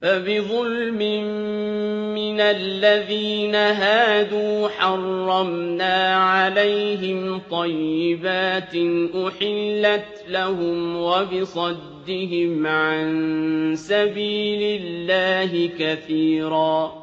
فَبِظُلْمٍ مِّنَ الَّذِينَ هَادُوا حَرَّمْنَا عَلَيْهِمْ طَيِّبَاتٍ أُحِلَّتْ لَهُمْ وَبِصَدِّهِمْ عَن سَبِيلِ اللَّهِ كَثِيرًا